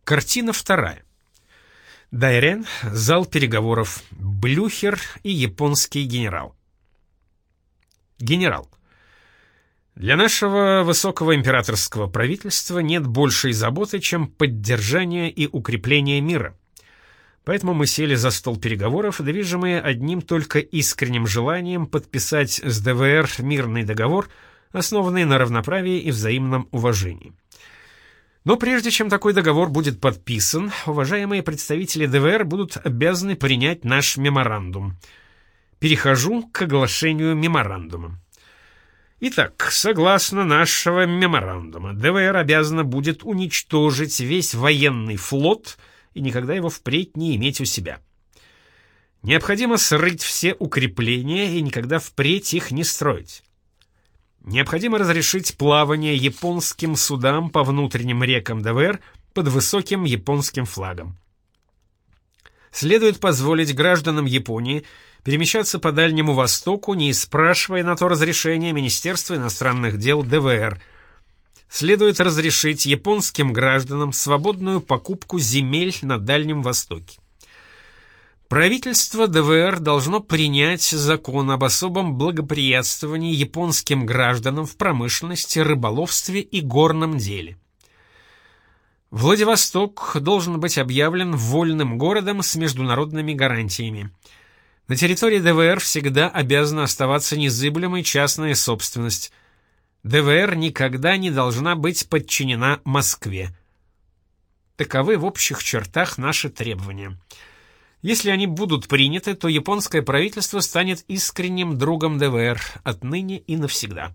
Картина вторая. Дайрен, зал переговоров, Блюхер и японский генерал. Генерал. Для нашего высокого императорского правительства нет большей заботы, чем поддержание и укрепление мира. Поэтому мы сели за стол переговоров, движимые одним только искренним желанием подписать с ДВР мирный договор, основанный на равноправии и взаимном уважении. Но прежде чем такой договор будет подписан, уважаемые представители ДВР будут обязаны принять наш меморандум. Перехожу к оглашению меморандума. Итак, согласно нашего меморандума, ДВР обязана будет уничтожить весь военный флот и никогда его впредь не иметь у себя. Необходимо срыть все укрепления и никогда впредь их не строить. Необходимо разрешить плавание японским судам по внутренним рекам ДВР под высоким японским флагом. Следует позволить гражданам Японии перемещаться по Дальнему Востоку, не спрашивая на то разрешения Министерства иностранных дел ДВР. Следует разрешить японским гражданам свободную покупку земель на Дальнем Востоке. Правительство ДВР должно принять закон об особом благоприятствовании японским гражданам в промышленности, рыболовстве и горном деле. Владивосток должен быть объявлен вольным городом с международными гарантиями. На территории ДВР всегда обязана оставаться незыблемой частная собственность. ДВР никогда не должна быть подчинена Москве. Таковы в общих чертах наши требования. Если они будут приняты, то японское правительство станет искренним другом ДВР отныне и навсегда.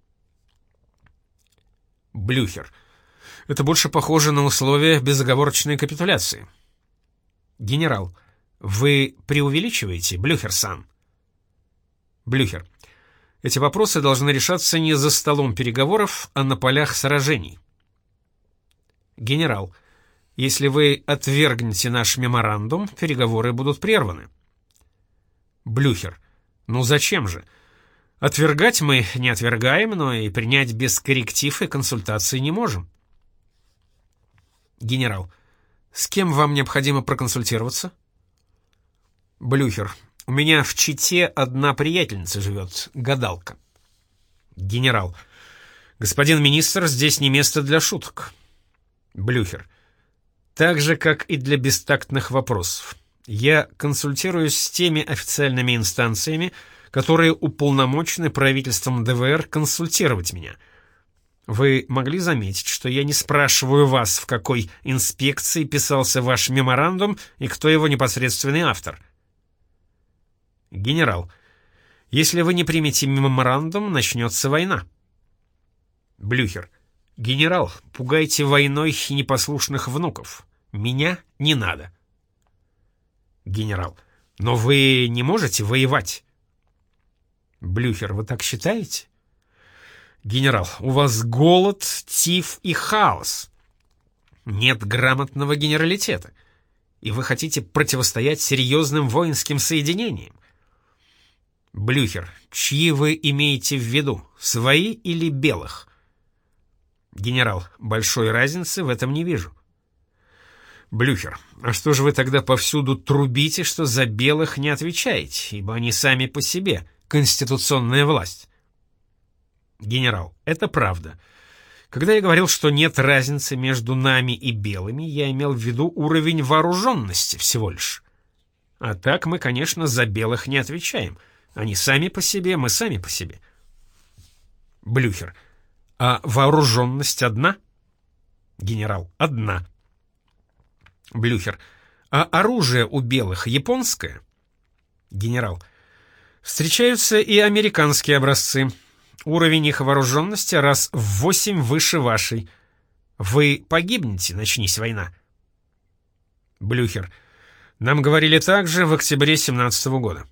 Блюхер. Это больше похоже на условия безоговорочной капитуляции. Генерал. Вы преувеличиваете, Блюхер-сан? Блюхер. Эти вопросы должны решаться не за столом переговоров, а на полях сражений. Генерал. Если вы отвергнете наш меморандум, переговоры будут прерваны. Блюхер. Ну зачем же? Отвергать мы не отвергаем, но и принять без корректив и консультаций не можем. Генерал. С кем вам необходимо проконсультироваться? Блюхер. У меня в Чите одна приятельница живет, гадалка. Генерал. Господин министр, здесь не место для шуток. Блюхер. Так же, как и для бестактных вопросов. Я консультируюсь с теми официальными инстанциями, которые уполномочены правительством ДВР консультировать меня. Вы могли заметить, что я не спрашиваю вас, в какой инспекции писался ваш меморандум и кто его непосредственный автор. Генерал. Если вы не примете меморандум, начнется война. Блюхер. Генерал, пугайте войной непослушных внуков. Меня не надо. Генерал. Но вы не можете воевать. Блюхер. Вы так считаете? Генерал. У вас голод, тиф и хаос. Нет грамотного генералитета. И вы хотите противостоять серьезным воинским соединениям. Блюхер. Чьи вы имеете в виду, свои или белых? Генерал. Большой разницы в этом не вижу. Блюхер. А что же вы тогда повсюду трубите, что за белых не отвечаете, ибо они сами по себе конституционная власть? Генерал. Это правда. Когда я говорил, что нет разницы между нами и белыми, я имел в виду уровень вооруженности всего лишь. А так мы, конечно, за белых не отвечаем. Они сами по себе, мы сами по себе. Блюхер. А вооруженность одна? Генерал. Одна. Блюхер. А оружие у белых японское? Генерал. Встречаются и американские образцы. Уровень их вооруженности раз в 8 выше вашей. Вы погибнете, начнись война. Блюхер. Нам говорили так же в октябре 17 года.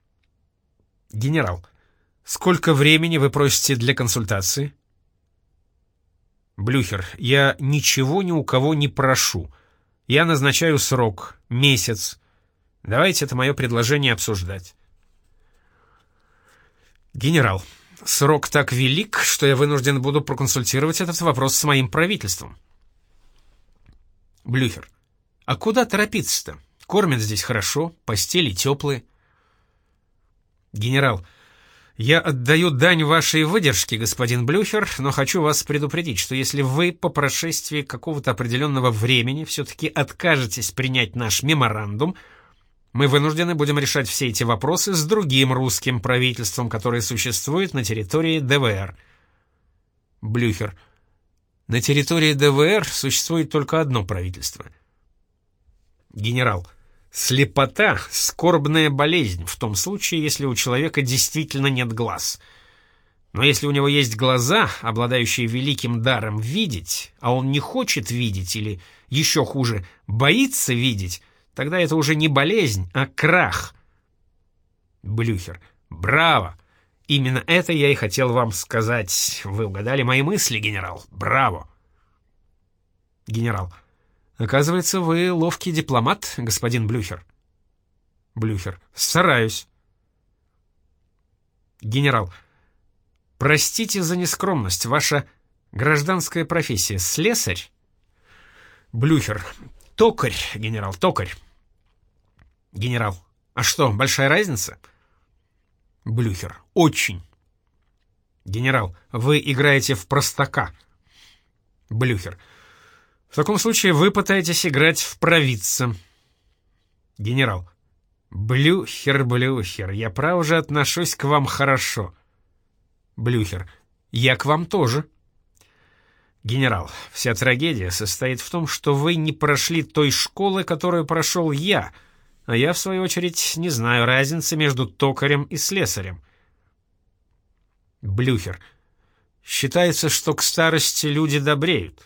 Генерал. Сколько времени вы просите для консультации? Блюхер. Я ничего ни у кого не прошу. Я назначаю срок, месяц. Давайте это мое предложение обсуждать. Генерал. Срок так велик, что я вынужден буду проконсультировать этот вопрос с моим правительством. Блюхер. А куда торопиться-то? Кормят здесь хорошо, постели теплые. Генерал. Я отдаю дань вашей выдержке, господин Блюхер, но хочу вас предупредить, что если вы по прошествии какого-то определенного времени все-таки откажетесь принять наш меморандум, мы вынуждены будем решать все эти вопросы с другим русским правительством, которое существует на территории ДВР. Блюхер. На территории ДВР существует только одно правительство. Генерал. Слепота — скорбная болезнь, в том случае, если у человека действительно нет глаз. Но если у него есть глаза, обладающие великим даром видеть, а он не хочет видеть или, еще хуже, боится видеть, тогда это уже не болезнь, а крах. Блюхер. Браво! Именно это я и хотел вам сказать. Вы угадали мои мысли, генерал. Браво! Генерал. Оказывается, вы ловкий дипломат, господин Блюхер. Блюхер. Стараюсь. Генерал. Простите за нескромность, ваша гражданская профессия — слесарь? Блюхер. Токарь, генерал, токарь. Генерал. А что, большая разница? Блюхер. Очень. Генерал. Вы играете в простака. Блюхер. В таком случае вы пытаетесь играть в провидца. Генерал. Блюхер, Блюхер, я право же отношусь к вам хорошо. Блюхер. Я к вам тоже. Генерал, вся трагедия состоит в том, что вы не прошли той школы, которую прошел я, а я, в свою очередь, не знаю разницы между токарем и слесарем. Блюхер. Считается, что к старости люди добреют.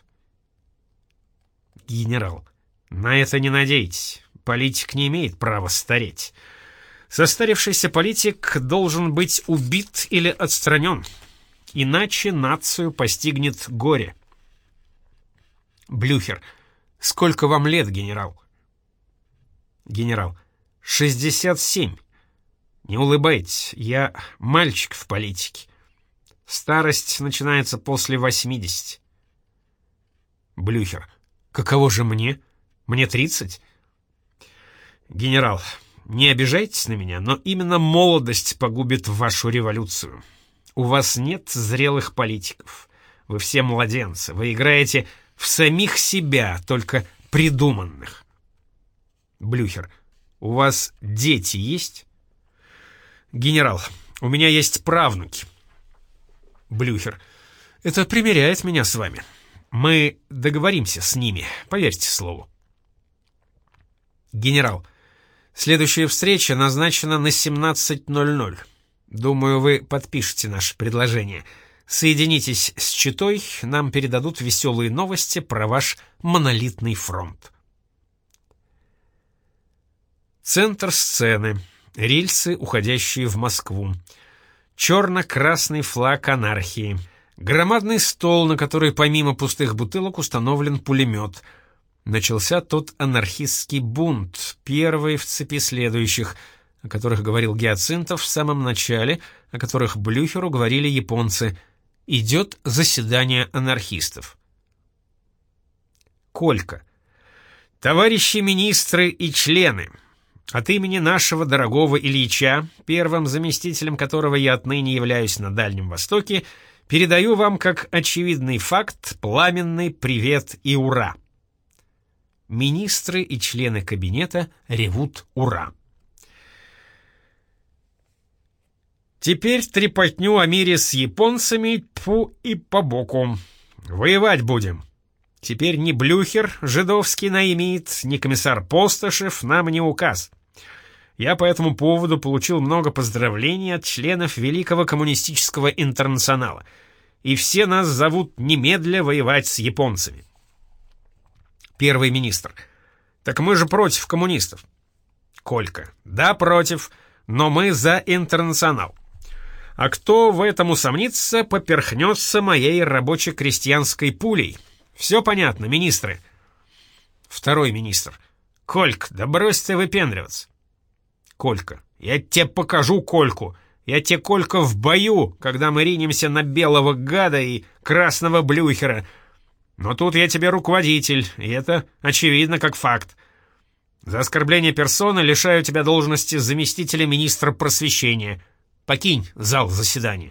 Генерал. На это не надейтесь. Политик не имеет права стареть. Состарившийся политик должен быть убит или отстранен. Иначе нацию постигнет горе. Блюхер. Сколько вам лет, генерал? Генерал. 67. Не улыбайтесь, я мальчик в политике. Старость начинается после 80. Блюхер. Каково же мне? Мне 30? Генерал, не обижайтесь на меня, но именно молодость погубит вашу революцию. У вас нет зрелых политиков. Вы все младенцы. Вы играете в самих себя, только придуманных. Блюхер, у вас дети есть? Генерал, у меня есть правнуки. Блюхер, это примиряет меня с вами. Мы договоримся с ними, поверьте слову. Генерал, следующая встреча назначена на 17:00. Думаю, вы подпишете наше предложение. Соединитесь с Читой, нам передадут веселые новости про ваш монолитный фронт. Центр сцены. Рельсы, уходящие в Москву. Черно-красный флаг анархии. Громадный стол, на который помимо пустых бутылок установлен пулемет. Начался тот анархистский бунт, первый в цепи следующих, о которых говорил Гиацинтов в самом начале, о которых Блюхеру говорили японцы. Идет заседание анархистов. Колька. Товарищи министры и члены, от имени нашего дорогого Ильича, первым заместителем которого я отныне являюсь на Дальнем Востоке, передаю вам как очевидный факт пламенный привет и ура. Министры и члены кабинета ревут «Ура!». Теперь трепотню о мире с японцами, тьфу, и по боку. Воевать будем. Теперь ни Блюхер, жидовский наимит, ни комиссар Постышев нам не указ. Я по этому поводу получил много поздравлений от членов Великого коммунистического интернационала. И все нас зовут немедля воевать с японцами. Первый министр. Так мы же против коммунистов. Колька. Да, против, но мы за интернационал. А кто в этом усомнится, поперхнется моей рабоче-крестьянской пулей. Все понятно, министры. Второй министр. Колька, да брось ты выпендриваться. Колька. Я тебе покажу Кольку. Я тебе, Колька, в бою, когда мы ринемся на белого гада и красного Блюхера. Но тут я тебе руководитель, и это очевидно как факт. За оскорбление персоны лишаю тебя должности заместителя министра просвещения. Покинь зал заседания.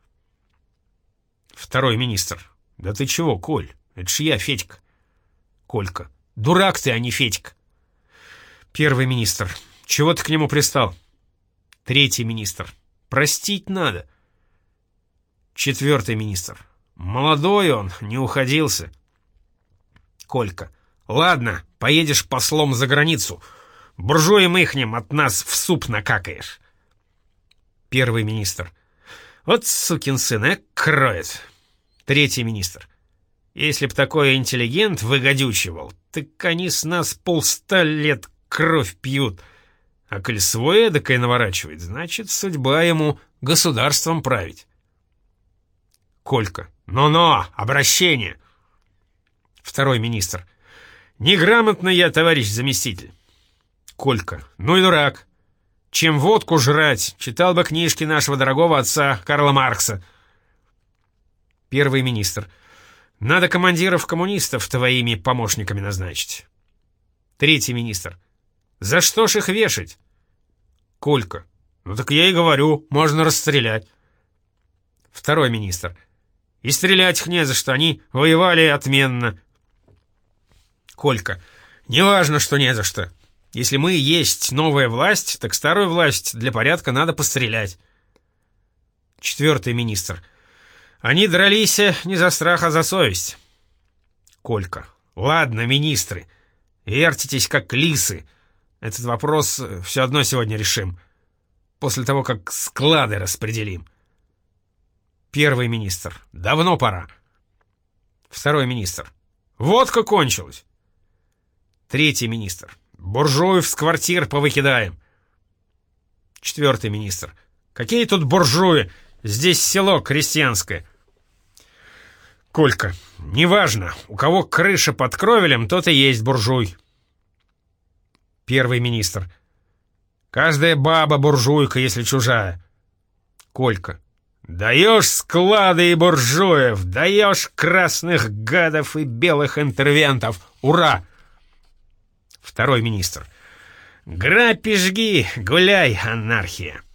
Второй министр. Да ты чего, Коль? Это ж я, Федька. Колька. Дурак ты, а не Федька. Первый министр. Чего ты к нему пристал? Третий министр. Простить надо. Четвертый министр. Молодой он, не уходился. Колька. Ладно, поедешь послом за границу. Буржуям ихним от нас в суп накакаешь. Первый министр. Вот сукин сын, кроет. Третий министр. Если б такой интеллигент выгодючивал, так они с нас 100 лет кровь пьют. А коль свой эдакой наворачивает, значит, судьба ему государством править. Колька. Но-но, обращение. Второй министр. Неграмотно я, товарищ заместитель. Колька. Ну и дурак. Чем водку жрать, читал бы книжки нашего дорогого отца Карла Маркса. Первый министр. Надо командиров коммунистов твоими помощниками назначить. Третий министр. За что ж их вешать? Колька. Ну так я и говорю, можно расстрелять. Второй министр. И стрелять их не за что, они воевали отменно. Колька. Неважно, что не за что. Если мы есть новая власть, так старую власть для порядка надо пострелять. Четвертый министр. Они дрались не за страх, а за совесть. Колька. Ладно, министры, вертитесь как лисы. Этот вопрос все одно сегодня решим. После того, как склады распределим. Первый министр. Давно пора. Второй министр. Водка кончилась. Третий министр. Буржуев с квартир повыкидаем. Четвертый министр. Какие тут буржуи? Здесь село крестьянское. Колька. Неважно, у кого крыша под кровелем, тот и есть буржуй. Первый министр. Каждая баба буржуйка, если чужая. Колька. Даешь склады и буржуев, даешь красных гадов и белых интервентов. Ура! Второй министр. Грабь и жги, гуляй, анархия.